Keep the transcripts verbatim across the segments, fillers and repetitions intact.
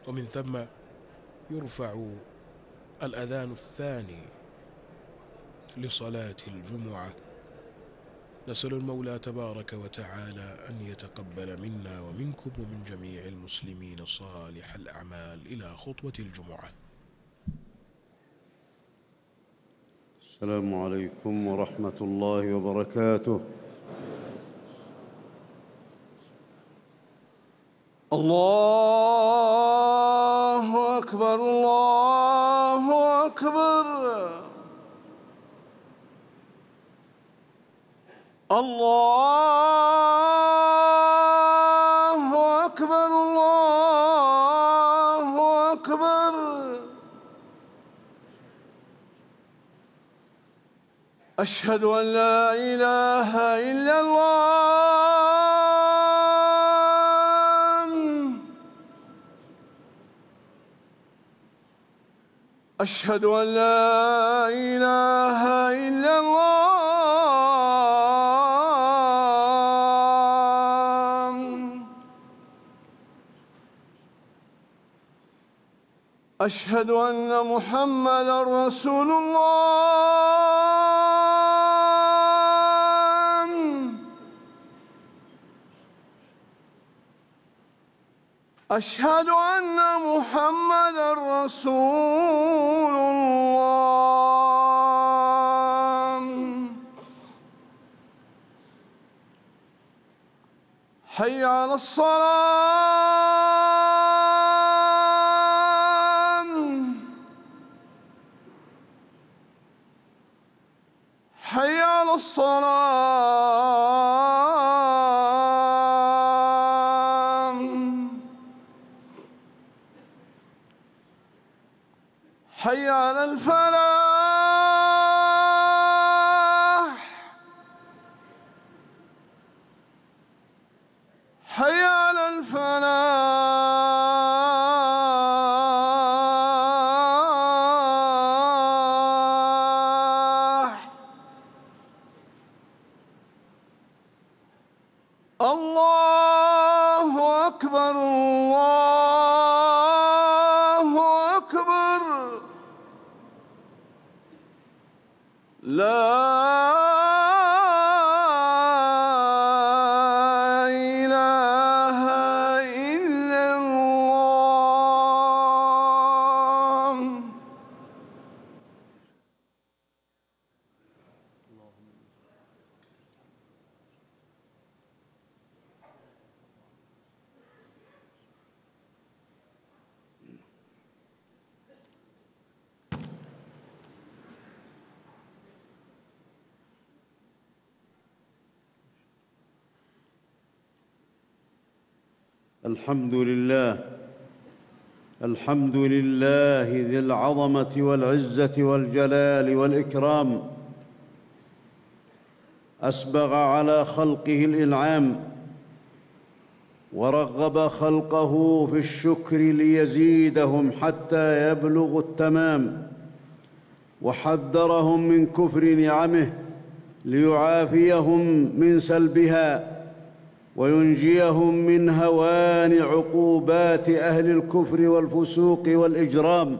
ومن ثم يرفع الأذان الثاني لصلاة الجمعة. نسأل المولى تبارك وتعالى أن يتقبل منا ومنكم ومن جميع المسلمين صالح الأعمال إلى خطوة الجمعة. السلام عليكم ورحمة الله وبركاته. الله أكبر الله أكبر الله أكبر الله أكبر. أشهد أن لا إله إلا الله. أشهد أن لا إله إلا الله. أشهد أن محمدًا رسول الله. أشهد أن محمدًا رسول الله. حي على الصلاة. حي على الصلاة. حي على الفلاح. حي على الفلاح. الله أكبر الله أكبر. لا إله إلا الله. الحمد لله الحمد لله ذي العظمة والعزة والجلال والإكرام. أسبغ على خلقه الإنعام ورغب خلقه في الشكر ليزيدهم حتى يبلغوا التمام، وحذرهم من كفر نعمه ليعافيهم من سلبها وينجيهم من هوان عقوبات أهل الكفر والفسوق والإجرام.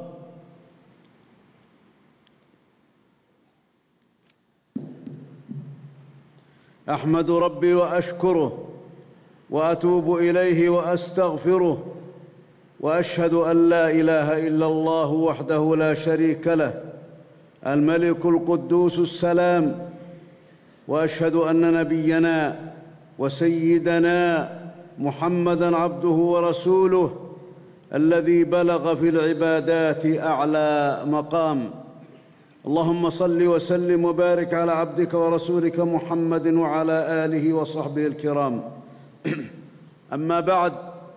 أحمد ربي وأشكره وأتوب إليه وأستغفره، وأشهد أن لا إله إلا الله وحده لا شريك له الملك القدوس السلام، وأشهد أن نبينا وسيدنا محمدًا عبده ورسوله الذي بلغ في العبادات أعلى مقام. اللهم صل وسلم وبارك على عبدك ورسولك محمد وعلى آله وصحبه الكرام. أما بعد،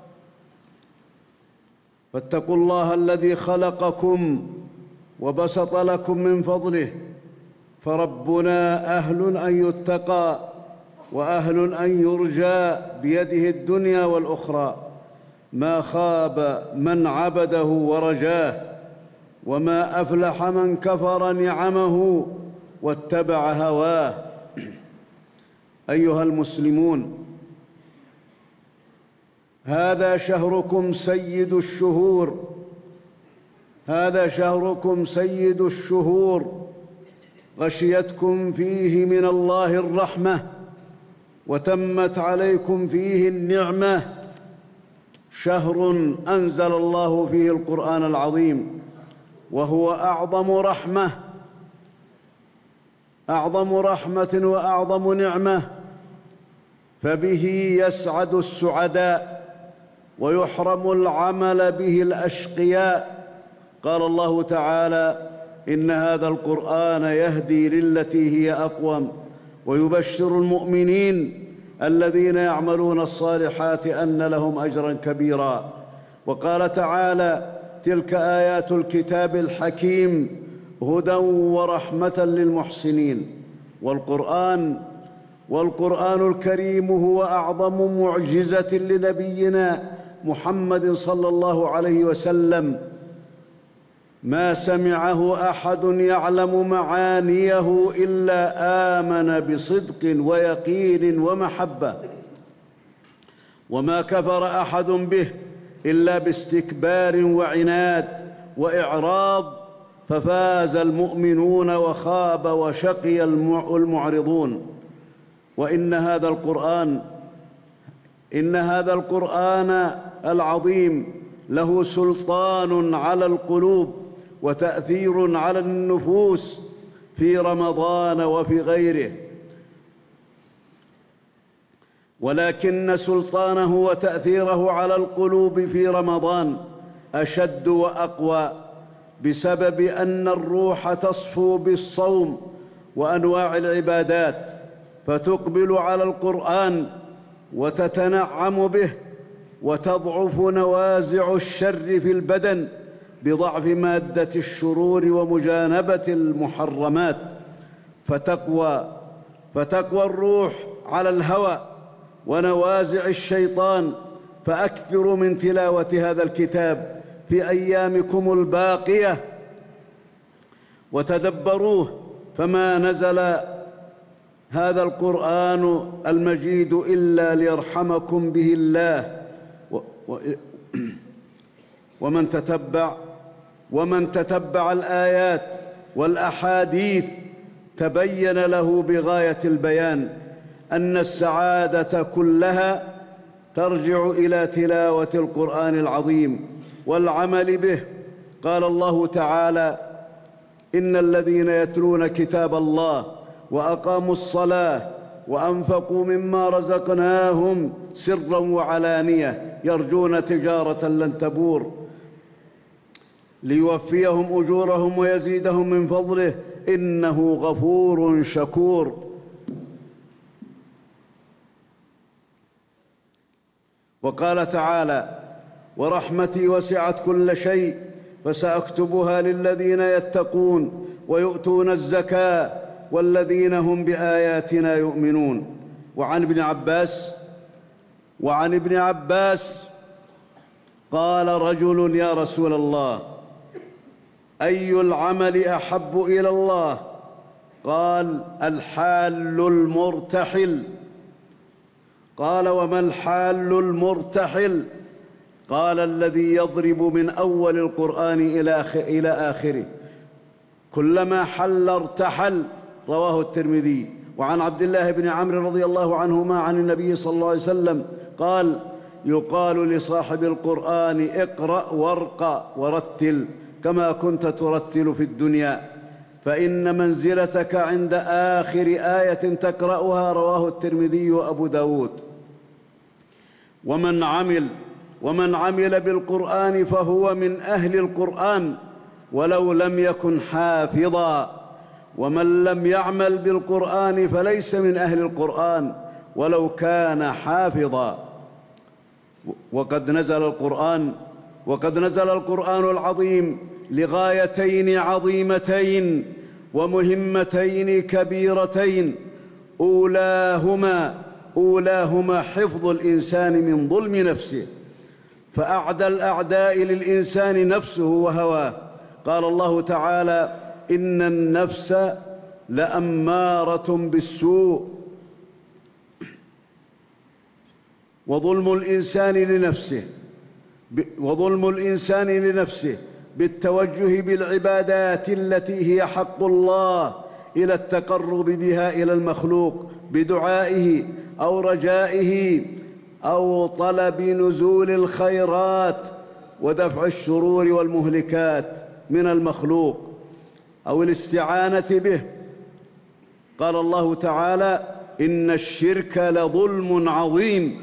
فاتقوا الله الذي خلقكم وبسط لكم من فضله، فربنا أهل أن يتقى وأهل أن يرجى بيده الدنيا والأخرى. ما خاب من عبده ورجاه، وما أفلح من كفر نعمه واتبع هواه. أيها المسلمون، هذا شهركم سيد الشهور هذا شهركم سيد الشهور غشيتكم فيه من الله الرحمة وتمت عليكم فيه النعمة. شهر أنزل الله فيه القرآن العظيم، وهو أعظم رحمة أعظم رحمة وأعظم نعمة، فبه يسعد السعداء ويحرم العمل به الأشقياء. قال الله تعالى: إن هذا القرآن يهدي للتي هي أقوم ويبشر المؤمنين الذين يعملون الصالحات أن لهم أجرا كبيرا. وقال تعالى: تلك آيات الكتاب الحكيم هدى ورحمة للمحسنين. والقرآن والقرآن الكريم هو أعظم معجزة لنبينا محمد صلى الله عليه وسلم، ما سمعه أحد يعلم معانيه إلا آمن بصدق ويقين ومحبة، وما كفر أحد به إلا باستكبار وعناد وإعراض، ففاز المؤمنون وخاب وشقي المعرضون. وإن هذا القرآن إن هذا القرآن العظيم له سلطان على القلوب وتأثير على النفوس في رمضان وفي غيره، ولكن سلطانه وتأثيره على القلوب في رمضان أشد وأقوى، بسبب أن الروح تصفو بالصوم وأنواع العبادات، فتقبل على القرآن وتتنعم به، وتضعف نوازع الشر في البدن بضعف مادة الشرور ومجانبة المحرمات، فتقوى فتقوى الروح على الهوى ونوازع الشيطان. فأكثروا من تلاوة هذا الكتاب في أيامكم الباقية وتدبروه، فما نزل هذا القرآن المجيد إلا ليرحمكم به الله. ومن تتبع ومن تتبع الآيات والأحاديث تبين له بغاية البيان أن السعادة كلها ترجع إلى تلاوة القرآن العظيم والعمل به. قال الله تعالى: إن الذين يتلون كتاب الله وأقاموا الصلاة وأنفقوا مما رزقناهم سرا وعلانية يرجون تجارة لن تبور ليوفيهم أجورهم ويزيدهم من فضله إنه غفور شكور. وقال تعالى: ورحمتي وسعت كل شيء فسأكتبها للذين يتقون ويؤتون الزكاة والذين هم بآياتنا يؤمنون. وعن ابن عباس وعن ابن عباس قال رجل: يا رسول الله، أي العمل أحب إلى الله؟ قال: الحال المرتحل. قال: وما الحال المرتحل؟ قال: الذي يضرب من أول القرآن إلى آخره، كلما حل ارتحل. رواه الترمذي. وعن عبد الله بن عمرو رضي الله عنهما عن النبي صلى الله عليه وسلم قال: يقال لصاحب القرآن: اقرأ وارق ورتل كما كنت ترتل في الدنيا، فإن منزلتك عند آخر آية تقرأها. رواه الترمذي وأبو داود. ومن عمل ومن عمل بالقرآن فهو من أهل القرآن ولو لم يكن حافظا، ومن لم يعمل بالقرآن فليس من أهل القرآن ولو كان حافظا. وقد نزل القرآن وقد نزل القرآن العظيم لغايتين عظيمتين ومهمتين كبيرتين، أولاهما أولاهما حفظ الإنسان من ظلم نفسه، فأعدى الأعداء للإنسان نفسه وهواه. قال الله تعالى: إن النفس لأمارة بالسوء وظلم الإنسان لنفسه وظلم الإنسان لنفسه بالتوجه بالعبادات التي هي حق الله إلى التقرب بها إلى المخلوق بدعائه أو رجائه أو طلب نزول الخيرات ودفع الشرور والمهلكات من المخلوق أو الاستعانة به. قال الله تعالى: إن الشرك لظلم عظيم.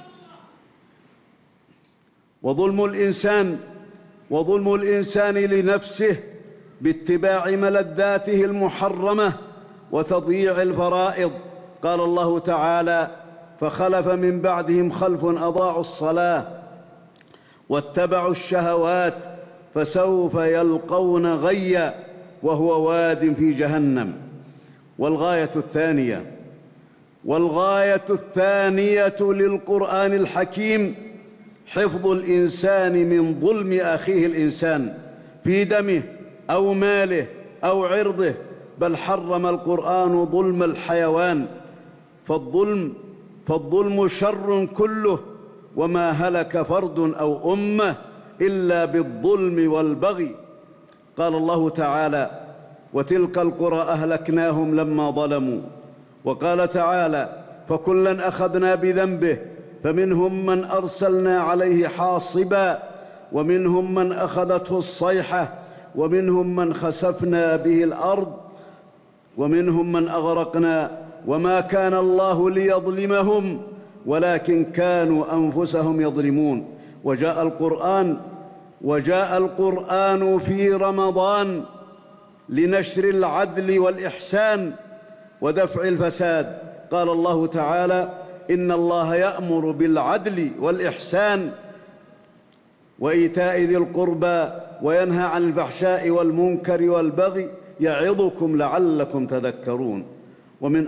وظلم الإنسان وظلم الإنسان لنفسه باتباع ملذاته المحرمة وتضييع الفرائض. قال الله تعالى: فخلف من بعدهم خلف أضاعوا الصلاة واتبعوا الشهوات فسوف يلقون غيا وهو واد في جهنم. والغاية الثانية والغاية الثانية للقرآن الحكيم حفظ الإنسان من ظلم أخيه الإنسان في دمه أو ماله أو عرضه، بل حرم القرآن ظلم الحيوان، فالظلم فالظلم شر كله، وما هلك فرد أو أمة إلا بالظلم والبغي. قال الله تعالى: وتلك القرى أهلكناهم لما ظلموا. وقال تعالى: فكلا أخذنا بذنبه فمنهم من أرسلنا عليه حاصبا ومنهم من أخذته الصيحة ومنهم من خسفنا به الأرض ومنهم من أغرقنا وما كان الله ليظلمهم ولكن كانوا أنفسهم يظلمون. وجاء القرآن وجاء القرآن في رمضان لنشر العدل والإحسان ودفع الفساد. قال الله تعالى: إن الله يأمر بالعدل والإحسان وإيتاء ذي القربى وينهى عن الفحشاء والمنكر والبغي يعظكم لعلكم تذكرون. ومن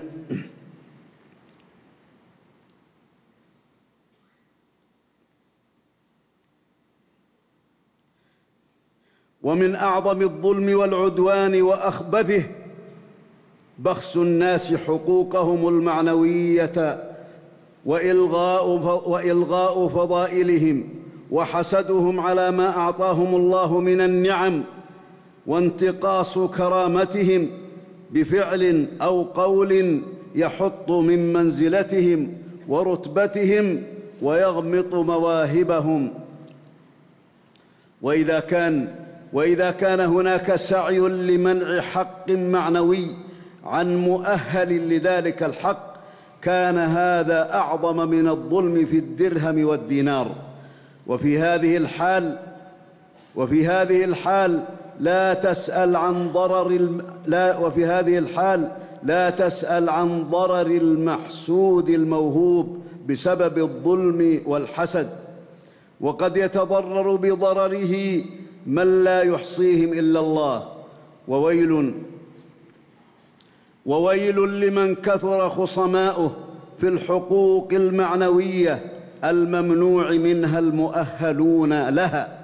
ومن أعظم الظلم والعدوان وأخبثه بخس الناس حقوقهم المعنوية وإلغاء, وإلغاء فضائلهم وحسدهم على ما أعطاهم الله من النعم وانتقاص كرامتهم بفعل أو قول يحط من منزلتهم ورتبتهم ويغمط مواهبهم. وإذا كان وإذا كان هناك سعي لمنع حق معنوي عن مؤهل لذلك الحق كان هذا أعظم من الظلم في الدرهم والدينار. وفي هذه الحال وفي هذه الحال لا تسأل عن ضرر الم... لا وفي هذه الحال لا تسأل عن ضرر المحسود الموهوب بسبب الظلم والحسد، وقد يتضرر بضرره من لا يحصيهم إلا الله. وويل وويل لمن كثر خصماؤه في الحقوق المعنوية الممنوع منها المؤهلون لها.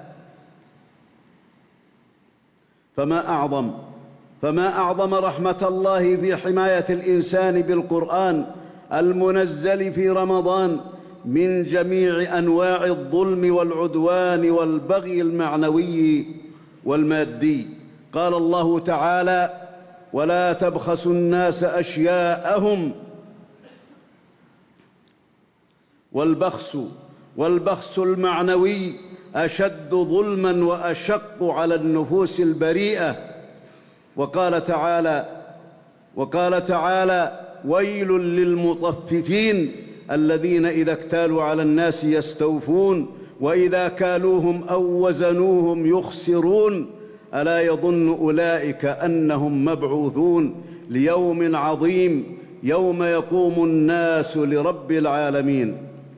فما أعظم فما أعظم رحمة الله في حماية الإنسان بالقرآن المنزل في رمضان من جميع أنواع الظلم والعدوان والبغي المعنوي والمادي. قال الله تعالى: ولا تبخسوا الناس أشياءهم. والبخس والبخس المعنوي أشد ظلماً وأشق على النفوس البريئة. وقال تعالى وقال تعالى: ويل للمطففين الذين إذا اكتالوا على الناس يستوفون وإذا كالوهم أو وزنوهم يخسرون ألا يظن أولئك أنهم مبعوثون ليوم عظيم يوم يقوم الناس لرب العالمين.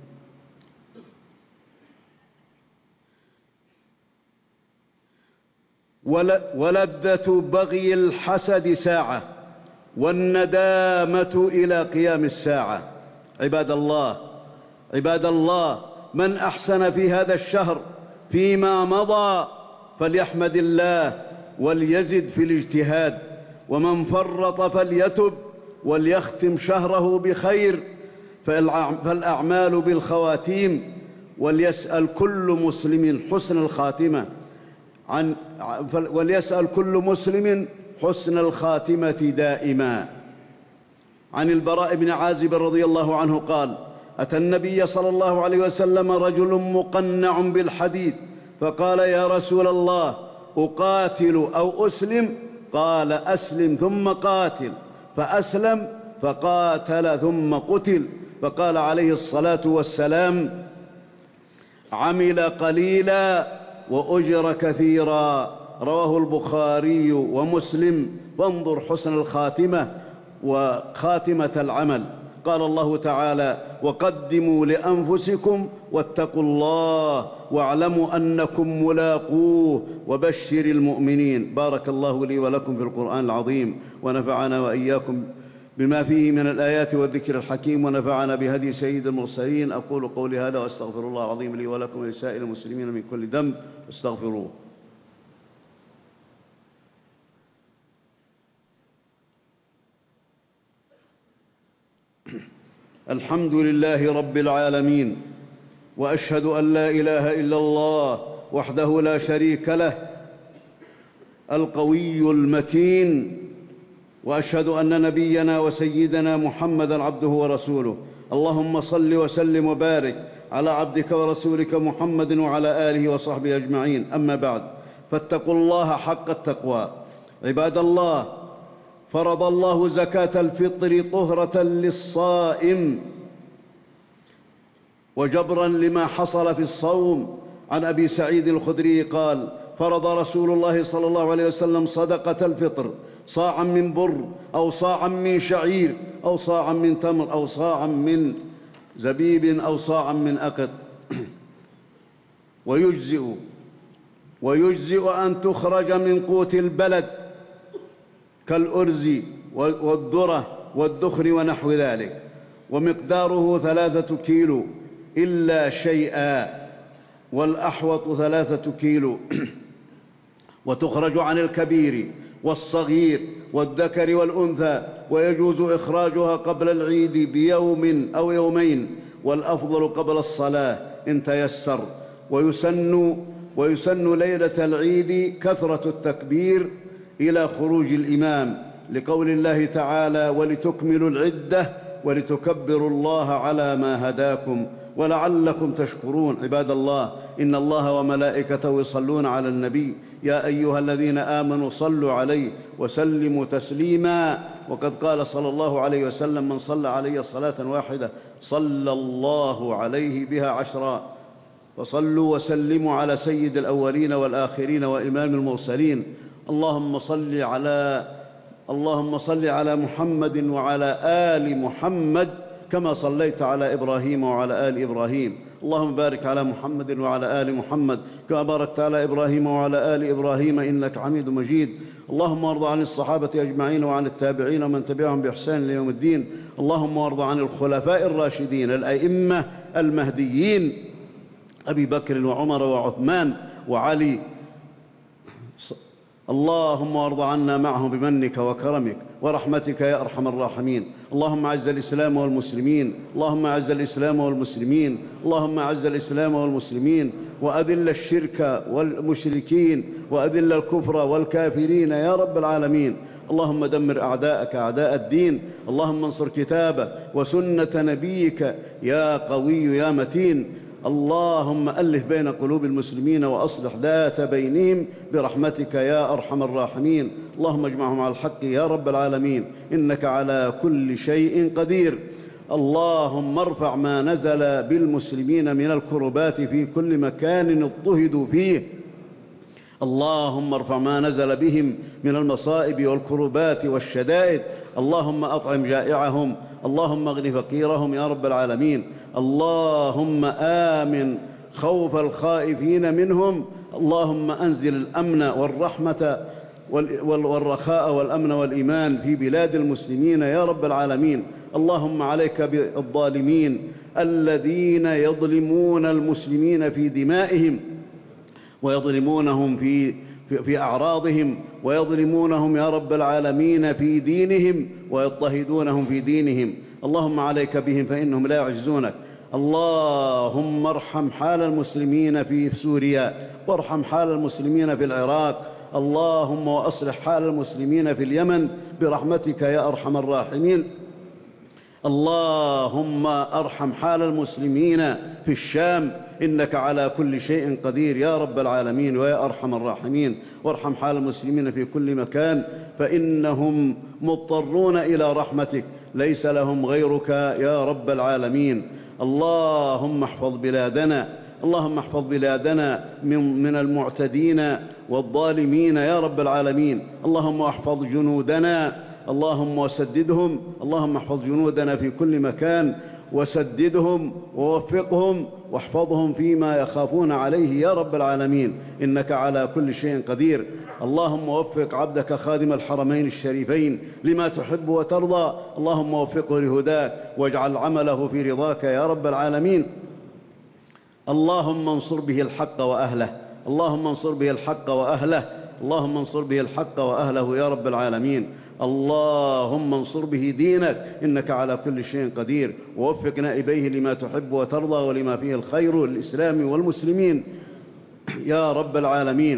ولذة بغي الحسد ساعة والندامة إلى قيام الساعة. عباد الله عباد الله من أحسن في هذا الشهر فيما مضى فليحمد الله وليزد في الاجتهاد، ومن فرط فليتب وليختم شهره بخير، فالأعمال بالخواتيم، وليسأل كل مسلم حسن الخاتمة عن وليسأل كل مسلم حسن الخاتمة دائما. عن البراء بن عازب رضي الله عنه قال: أتى النبي صلى الله عليه وسلم رجل مقنع بالحديد فقال: يا رسول الله، أقاتل أو أسلم؟ قال: أسلم ثم قاتل. فأسلم فقاتل ثم قتل. فقال عليه الصلاة والسلام: عمل قليلا وأجر كثيرا. رواه البخاري ومسلم. وانظر حسن الخاتمة وخاتمة العمل. قال الله تعالى: وقدموا لأنفسكم واتقوا الله واعلموا أنكم ملاقوه وبشر المؤمنين. بارك الله لي ولكم في القرآن العظيم، ونفعنا وإياكم بما فيه من الآيات والذكر الحكيم، ونفعنا بهدي سيد المرسلين. أقول قولي هذا وأستغفر الله العظيم لي ولكم ولسائر المسلمين من كل ذنب فاستغفروه. الحمد لله رب العالمين، وأشهد أن لا إله إلا الله وحده لا شريك له القوي المتين، وأشهد أن نبينا وسيدنا محمدًا عبده ورسوله. اللهم صل وسلم وبارك على عبدك ورسولك محمد وعلى آله وصحبه أجمعين. أما بعد، فاتقوا الله حق التقوى. عباد الله، فرض الله زكاة الفطر طهرة للصائم وجبرا لما حصل في الصوم. عن أبي سعيد الخدري قال: فرض رسول الله صلى الله عليه وسلم صدقة الفطر صاعا من بر أو صاعا من شعير أو صاعا من تمر أو صاعا من زبيب أو صاعا من أقط. ويجزئ ويجزئ أن تخرج من قوت البلد كالأرز والذرة والدخر ونحو ذلك، ومقداره ثلاثة كيلو إلا شيئا، والأحوط ثلاثة كيلو. وتخرج عن الكبير والصغير والذكر والأنثى، ويجوز إخراجها قبل العيد بيوم أو يومين، والأفضل قبل الصلاة إن تيسر. ويسن ويسن ليلة العيد كثرة التكبير إلى خروج الإمام، لقول الله تعالى: ولتكملوا العدة ولتكبروا الله على ما هداكم ولعلكم تشكرون. عباد الله، إن الله وملائكته يصلون على النبي، يا أيها الذين آمنوا صلوا عليه وسلموا تسليما. وقد قال صلى الله عليه وسلم: من صلى علي صلاة واحدة صلى الله عليه بها عشرا. فصلوا وسلموا على سيد الأولين والآخرين وإمام المرسلين. اللهم صل على اللهم صل على محمد وعلى آل محمد كما صليت على إبراهيم وعلى آل إبراهيم. اللهم بارك على محمد وعلى آل محمد كما باركت على إبراهيم وعلى آل إبراهيم إنك حميد مجيد. اللهم وارض عن الصحابة أجمعين وعن التابعين ومن تبعهم بإحسان ليوم الدين. اللهم وارض عن الخلفاء الراشدين الأئمة المهديين أبي بكر وعمر وعثمان وعلي. اللهم وارض عنا معهم بمنك وكرمك ورحمتك يا أرحم الراحمين. اللهم أعز الإسلام والمسلمين اللهم أعز الإسلام والمسلمين اللهم أعز الإسلام والمسلمين وأذل الشرك والمشركين وأذل الكفر والكافرين يا رب العالمين. اللهم دمر أعداءك أعداء الدين. اللهم انصر كتابك وسنة نبيك يا قوي يا متين. اللهم ألف بين قلوب المسلمين وأصلح ذات بينهم برحمتك يا أرحم الراحمين. اللهم اجمعهم على الحق يا رب العالمين إنك على كل شيء قدير. اللهم ارفع ما نزل بالمسلمين من الكربات في كل مكان اضطهدوا فيه. اللهم ارفع ما نزل بهم من المصائب والكربات والشدائد. اللهم أطعم جائعهم اللهم اغن فقيرهم يا رب العالمين. اللهم آمن خوف الخائفين منهم. اللهم أنزل الأمن والرحمة والرخاء والأمن والإيمان في بلاد المسلمين يا رب العالمين. اللهم عليك بالظالمين الذين يظلمون المسلمين في دمائهم ويظلمونهم في في أعراضهم ويظلمونهم يا رب العالمين في دينهم ويضطهدونهم في دينهم. اللهم عليك بهم فإنهم لا يعجزونك. اللهم ارحم حال المسلمين في سوريا، وارحم حال المسلمين في العراق، اللهم وأصلح حال المسلمين في اليمن برحمتك يا أرحم الراحمين. اللهم ارحم حال المسلمين في الشام، إنك على كل شيء قدير يا رب العالمين ويا أرحم الراحمين. وارحم حال المسلمين في كل مكان فإنهم مضطرون إلى رحمتك، ليس لهم غيرك يا رب العالمين. اللهم احفظ بلادنا، اللهم احفظ بلادنا من, من المعتدين والظالمين يا رب العالمين. اللهم احفظ جنودنا، اللهم وسددهم، اللهم احفظ جنودنا في كل مكان وسددهم ووفقهم واحفظهم فيما يخافون عليه يا رب العالمين، إنك على كل شيء قدير. اللهم وفق عبدك خادم الحرمين الشريفين لما تحب وترضى، اللهم وفقه لهداك واجعل عمله في رضاك يا رب العالمين. اللهم انصر به الحق وأهله، اللهم انصر به الحق وأهله، اللهم انصر به الحق وأهله يا رب العالمين. اللهم انصر به دينك، إنك على كل شيء قدير، ووفق نائبيه لما تحب وترضى ولما فيه الخير للإسلام والمسلمين يا رب العالمين.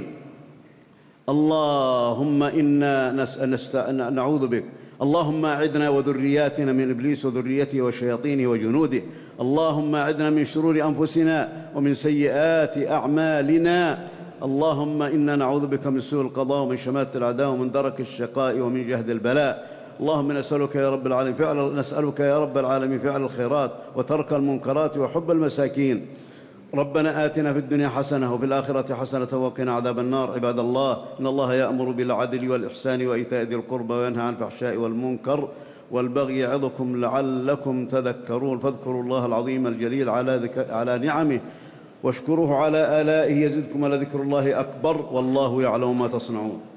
اللهم إنا نس... نعوذ بك، اللهم أعذنا وذرياتنا من إبليس وذريته وشياطينه وجنوده. اللهم أعذنا من شرور أنفسنا ومن سيئات أعمالنا. اللهم إنا نعوذ بك من سوء القضاء ومن شماتة الأعداء ومن درك الشقاء ومن جهد البلاء. اللهم نسألك يا رب العالمين فعل نسألك يا رب العالمين فعل الخيرات وترك المنكرات وحب المساكين. ربنا آتنا في الدنيا حسنة وفي الآخرة حسنة وقنا عذاب النار. عباد الله، إن الله يأمر بالعدل والإحسان وإيتاء ذي القربى وينهى عن الفحشاء والمنكر والبغي يعظكم لعلكم تذكرون. فاذكروا الله العظيم الجليل على, ذك... على نعمه واشكروه على آلائه يزدكم، ولذكر الله أكبر، والله يعلم ما تصنعون.